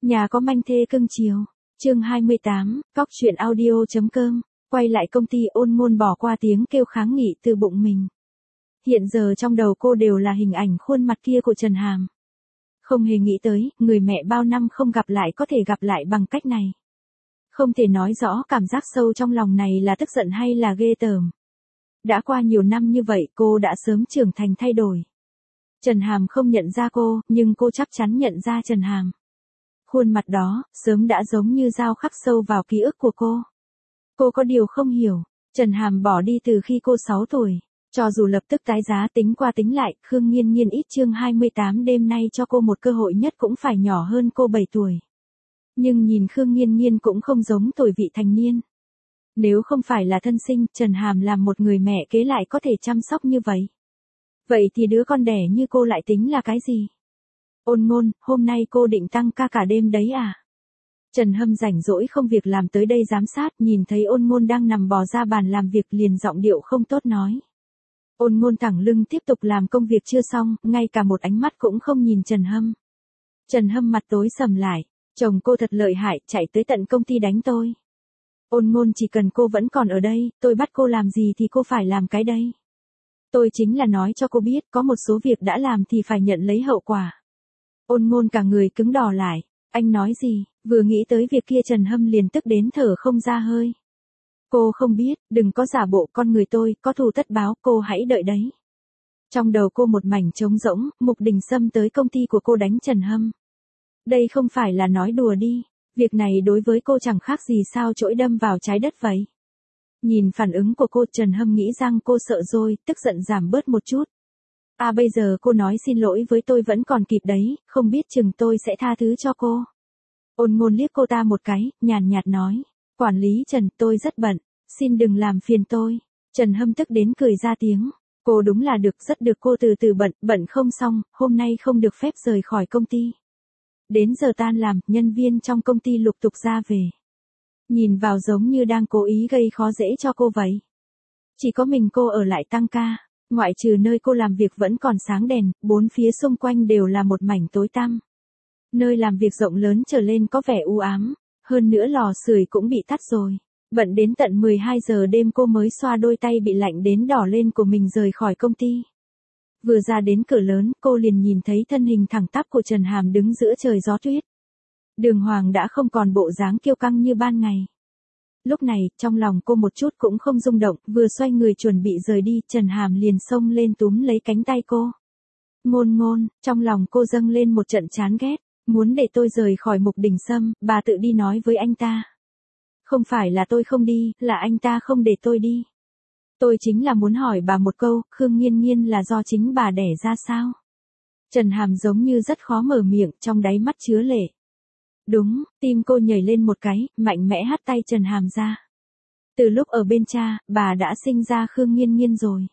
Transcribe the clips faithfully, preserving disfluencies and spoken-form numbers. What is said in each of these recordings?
Nhà có manh thê cưng chiều. Chương hai mươi tám, Cóc truyện audio.com. Quay lại công ty, Ôn Ngôn bỏ qua tiếng kêu kháng nghị từ bụng mình. Hiện giờ trong đầu cô đều là hình ảnh khuôn mặt kia của Trần Hàm. Không hề nghĩ tới, người mẹ bao năm không gặp lại có thể gặp lại bằng cách này. Không thể nói rõ cảm giác sâu trong lòng này là tức giận hay là ghê tởm. Đã qua nhiều năm như vậy, cô đã sớm trưởng thành thay đổi. Trần Hàm không nhận ra cô, nhưng cô chắc chắn nhận ra Trần Hàm. Khuôn mặt đó, sớm đã giống như dao khắc sâu vào ký ức của cô. Cô có điều không hiểu, Trần Hàm bỏ đi từ khi cô sáu tuổi. Cho dù lập tức tái giá tính qua tính lại, Khương Nghiên Nghiên ít chương hai mươi tám đêm nay cho cô một cơ hội nhất cũng phải nhỏ hơn cô bảy tuổi. Nhưng nhìn Khương Nghiên Nghiên cũng không giống tuổi vị thành niên. Nếu không phải là thân sinh, Trần Hàm làm một người mẹ kế lại có thể chăm sóc như vậy. Vậy thì đứa con đẻ như cô lại tính là cái gì? Ôn Ngôn, hôm nay cô định tăng ca cả đêm đấy à? Trần Hâm rảnh rỗi không việc làm tới đây giám sát, nhìn thấy Ôn Ngôn đang nằm bò ra bàn làm việc liền giọng điệu không tốt nói. Ôn Ngôn thẳng lưng tiếp tục làm công việc chưa xong, ngay cả một ánh mắt cũng không nhìn Trần Hâm. Trần Hâm mặt tối sầm lại, chồng cô thật lợi hại, chạy tới tận công ty đánh tôi. Ôn Ngôn, chỉ cần cô vẫn còn ở đây, tôi bắt cô làm gì thì cô phải làm cái đây. Tôi chính là nói cho cô biết, có một số việc đã làm thì phải nhận lấy hậu quả. Ôn Ngôn cả người cứng đỏ lại, anh nói gì, vừa nghĩ tới việc kia Trần Hâm liền tức đến thở không ra hơi. Cô không biết, đừng có giả bộ, con người tôi, có thù tất báo, cô hãy đợi đấy. Trong đầu cô một mảnh trống rỗng, Mục Đình Sâm tới công ty của cô đánh Trần Hâm. Đây không phải là nói đùa đi, việc này đối với cô chẳng khác gì sao chổi đâm vào trái đất vậy. Nhìn phản ứng của cô, Trần Hâm nghĩ rằng cô sợ rồi, tức giận giảm bớt một chút. À bây giờ cô nói xin lỗi với tôi vẫn còn kịp đấy, không biết chừng tôi sẽ tha thứ cho cô. Ôn Ngôn liếc cô ta một cái, nhàn nhạt nói. Quản lý Trần, tôi rất bận, xin đừng làm phiền tôi. Trần Hâm tức đến cười ra tiếng. Cô đúng là được, rất được, cô từ từ bận, bận không xong, hôm nay không được phép rời khỏi công ty. Đến giờ tan làm, nhân viên trong công ty lục tục ra về. Nhìn vào giống như đang cố ý gây khó dễ cho cô vậy. Chỉ có mình cô ở lại tăng ca, ngoại trừ nơi cô làm việc vẫn còn sáng đèn, bốn phía xung quanh đều là một mảnh tối tăm. Nơi làm việc rộng lớn trở lên có vẻ u ám, hơn nữa lò sưởi cũng bị tắt rồi. Bận đến tận mười hai giờ đêm cô mới xoa đôi tay bị lạnh đến đỏ lên của mình rời khỏi công ty. Vừa ra đến cửa lớn, cô liền nhìn thấy thân hình thẳng tắp của Trần Hàm đứng giữa trời gió tuyết. Đường Hoàng đã không còn bộ dáng kiêu căng như ban ngày. Lúc này, trong lòng cô một chút cũng không rung động, vừa xoay người chuẩn bị rời đi, Trần Hàm liền xông lên túm lấy cánh tay cô. Ngôn Ngôn, trong lòng cô dâng lên một trận chán ghét, muốn để tôi rời khỏi Mục Đình Sâm, bà tự đi nói với anh ta. Không phải là tôi không đi, là anh ta không để tôi đi. Tôi chính là muốn hỏi bà một câu, Khương Nghiên Nghiên là do chính bà đẻ ra sao? Trần Hàm giống như rất khó mở miệng, trong đáy mắt chứa lệ. Đúng, tim cô nhảy lên một cái, mạnh mẽ hất tay Trần Hàm ra. Từ lúc ở bên cha, bà đã sinh ra Khương Nghiên Nghiên rồi.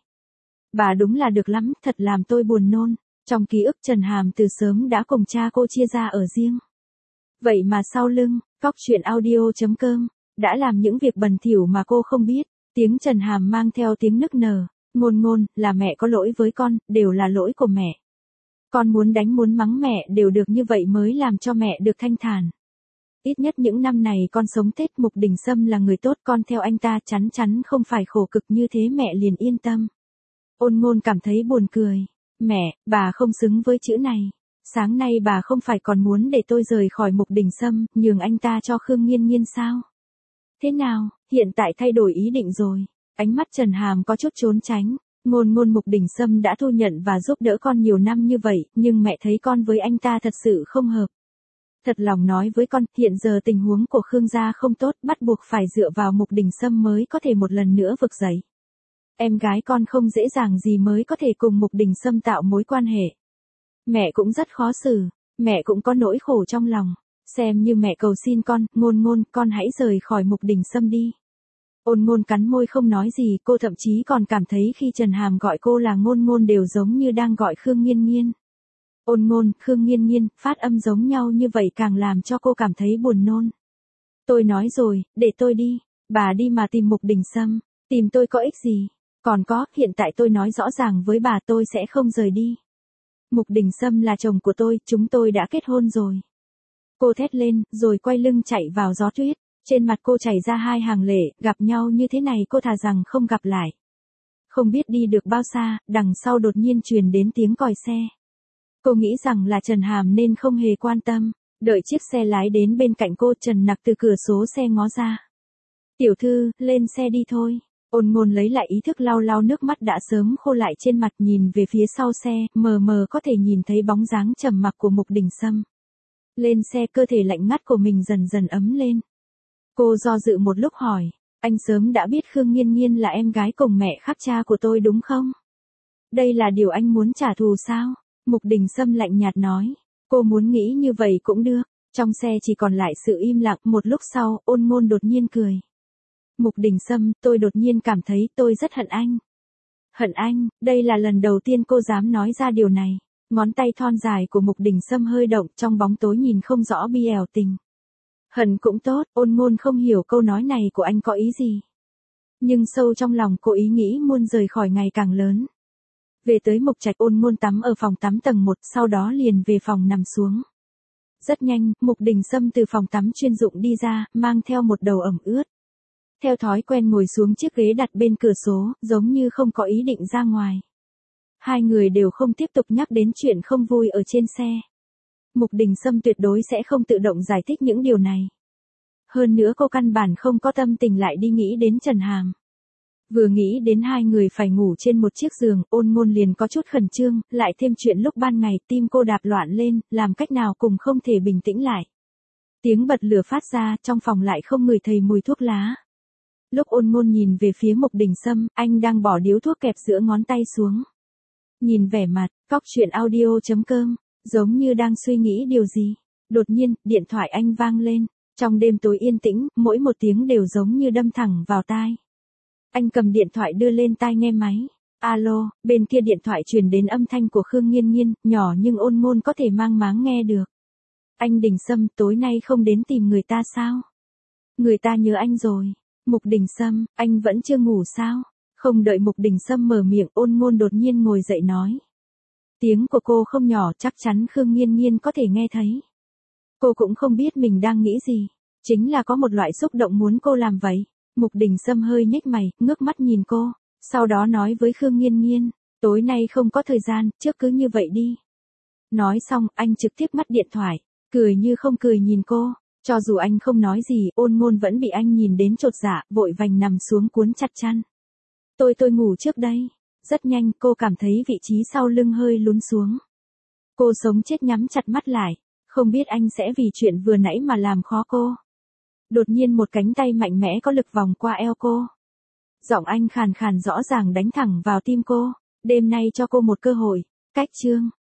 Bà đúng là được lắm, thật làm tôi buồn nôn. Trong ký ức Trần Hàm từ sớm đã cùng cha cô chia ra ở riêng. Vậy mà sau lưng, Cóc truyện audio.com, đã làm những việc bẩn thỉu mà cô không biết. Tiếng Trần Hàm mang theo tiếng nức nở. Ngôn Ngôn, là mẹ có lỗi với con, đều là lỗi của mẹ. Con muốn đánh muốn mắng mẹ đều được, như vậy mới làm cho mẹ được thanh thản. Ít nhất những năm này con sống Tết, Mục Đình Sâm là người tốt, con theo anh ta chắn chắn không phải khổ cực như thế, mẹ liền yên tâm. Ôn Ngôn cảm thấy buồn cười. Mẹ, bà không xứng với chữ này. Sáng nay bà không phải còn muốn để tôi rời khỏi Mục Đình Sâm, nhường anh ta cho Khương Nghiên Nghiên sao? Thế nào, hiện tại thay đổi ý định rồi. Ánh mắt Trần Hàm có chút trốn tránh. Ngôn Ngôn, Mục Đình Sâm đã thu nhận và giúp đỡ con nhiều năm như vậy, nhưng mẹ thấy con với anh ta thật sự không hợp. Thật lòng nói với con, hiện giờ tình huống của Khương gia không tốt, bắt buộc phải dựa vào Mục Đình Sâm mới có thể một lần nữa vực dậy. Em gái con không dễ dàng gì mới có thể cùng Mục Đình Sâm tạo mối quan hệ. Mẹ cũng rất khó xử, mẹ cũng có nỗi khổ trong lòng. Xem như mẹ cầu xin con, Ngôn Ngôn, con hãy rời khỏi Mục Đình Sâm đi. Ôn Ngôn cắn môi không nói gì, cô thậm chí còn cảm thấy khi Trần Hàm gọi cô là Ngôn Ngôn đều giống như đang gọi Khương Nghiên Nghiên. Ôn Ngôn, Khương Nghiên Nghiên, phát âm giống nhau như vậy càng làm cho cô cảm thấy buồn nôn. Tôi nói rồi, để tôi đi, bà đi mà tìm Mục Đình Sâm, tìm tôi có ích gì? Còn có, hiện tại tôi nói rõ ràng với bà, tôi sẽ không rời đi. Mục Đình Sâm là chồng của tôi, chúng tôi đã kết hôn rồi. Cô thét lên, rồi quay lưng chạy vào gió tuyết. Trên mặt cô chảy ra hai hàng lệ, gặp nhau như thế này cô thà rằng không gặp lại. Không biết đi được bao xa, đằng sau đột nhiên truyền đến tiếng còi xe. Cô nghĩ rằng là Trần Hàm nên không hề quan tâm. Đợi chiếc xe lái đến bên cạnh cô, Trần Nặc từ cửa số xe ngó ra. Tiểu thư, lên xe đi thôi. Ôn Ngôn lấy lại ý thức, lau lau nước mắt đã sớm khô lại trên mặt, nhìn về phía sau xe, mờ mờ có thể nhìn thấy bóng dáng trầm mặc của Mục Đình Sâm. Lên xe, cơ thể lạnh ngắt của mình dần dần ấm lên. Cô do dự một lúc hỏi, anh sớm đã biết Khương Nghiên Nghiên là em gái cùng mẹ khác cha của tôi đúng không? Đây là điều anh muốn trả thù sao? Mục Đình Sâm lạnh nhạt nói, cô muốn nghĩ như vậy cũng được. Trong xe chỉ còn lại sự im lặng, một lúc sau, Ôn Ngôn đột nhiên cười. Mục Đình Sâm, tôi đột nhiên cảm thấy tôi rất hận anh. Hận anh, đây là lần đầu tiên cô dám nói ra điều này. Ngón tay thon dài của Mục Đình Sâm hơi động, trong bóng tối nhìn không rõ bi ẻo tình. Hận cũng tốt, Ôn Ngôn không hiểu câu nói này của anh có ý gì. Nhưng sâu trong lòng cô ý nghĩ muốn rời khỏi ngày càng lớn. Về tới Mục Trạch, Ôn Ngôn tắm ở phòng tắm tầng một, sau đó liền về phòng nằm xuống. Rất nhanh, Mục Đình Sâm từ phòng tắm chuyên dụng đi ra, mang theo một đầu ẩm ướt. Theo thói quen ngồi xuống chiếc ghế đặt bên cửa sổ, giống như không có ý định ra ngoài. Hai người đều không tiếp tục nhắc đến chuyện không vui ở trên xe. Mục Đình Sâm tuyệt đối sẽ không tự động giải thích những điều này. Hơn nữa cô căn bản không có tâm tình lại đi nghĩ đến Trần Hàm. Vừa nghĩ đến hai người phải ngủ trên một chiếc giường, Ôn Ngôn liền có chút khẩn trương, lại thêm chuyện lúc ban ngày tim cô đạp loạn lên, làm cách nào cũng không thể bình tĩnh lại. Tiếng bật lửa phát ra, trong phòng lại không ngửi thấy mùi thuốc lá. Lúc Ôn Ngôn nhìn về phía Mục Đình Sâm, anh đang bỏ điếu thuốc kẹp giữa ngón tay xuống. Nhìn vẻ mặt, cóc truyện audio chấm com, giống như đang suy nghĩ điều gì. Đột nhiên, điện thoại anh vang lên. Trong đêm tối yên tĩnh, mỗi một tiếng đều giống như đâm thẳng vào tai. Anh cầm điện thoại đưa lên tai nghe máy. Alo, bên kia điện thoại truyền đến âm thanh của Khương Nghiên Nghiên, nhỏ nhưng Ôn Ngôn có thể mang máng nghe được. Anh Đình Sâm, tối nay không đến tìm người ta sao? Người ta nhớ anh rồi. Mục Đình Sâm, anh vẫn chưa ngủ sao? Không đợi Mục Đình Sâm mở miệng, Ôn Ngôn đột nhiên ngồi dậy nói. Tiếng của cô không nhỏ, chắc chắn Khương Nghiên Nghiên có thể nghe thấy. Cô cũng không biết mình đang nghĩ gì. Chính là có một loại xúc động muốn cô làm vậy. Mục Đình Sâm hơi nhếch mày, ngước mắt nhìn cô. Sau đó nói với Khương Nghiên Nghiên, tối nay không có thời gian, trước cứ như vậy đi. Nói xong, anh trực tiếp ngắt điện thoại, cười như không cười nhìn cô. Cho dù anh không nói gì, Ôn Ngôn vẫn bị anh nhìn đến chột dạ, vội vành nằm xuống cuốn chặt chăn. Tôi tôi ngủ trước đây. Rất nhanh, cô cảm thấy vị trí sau lưng hơi lún xuống. Cô sống chết nhắm chặt mắt lại, không biết anh sẽ vì chuyện vừa nãy mà làm khó cô. Đột nhiên một cánh tay mạnh mẽ có lực vòng qua eo cô. Giọng anh khàn khàn rõ ràng đánh thẳng vào tim cô. Đêm nay cho cô một cơ hội. Cách chương.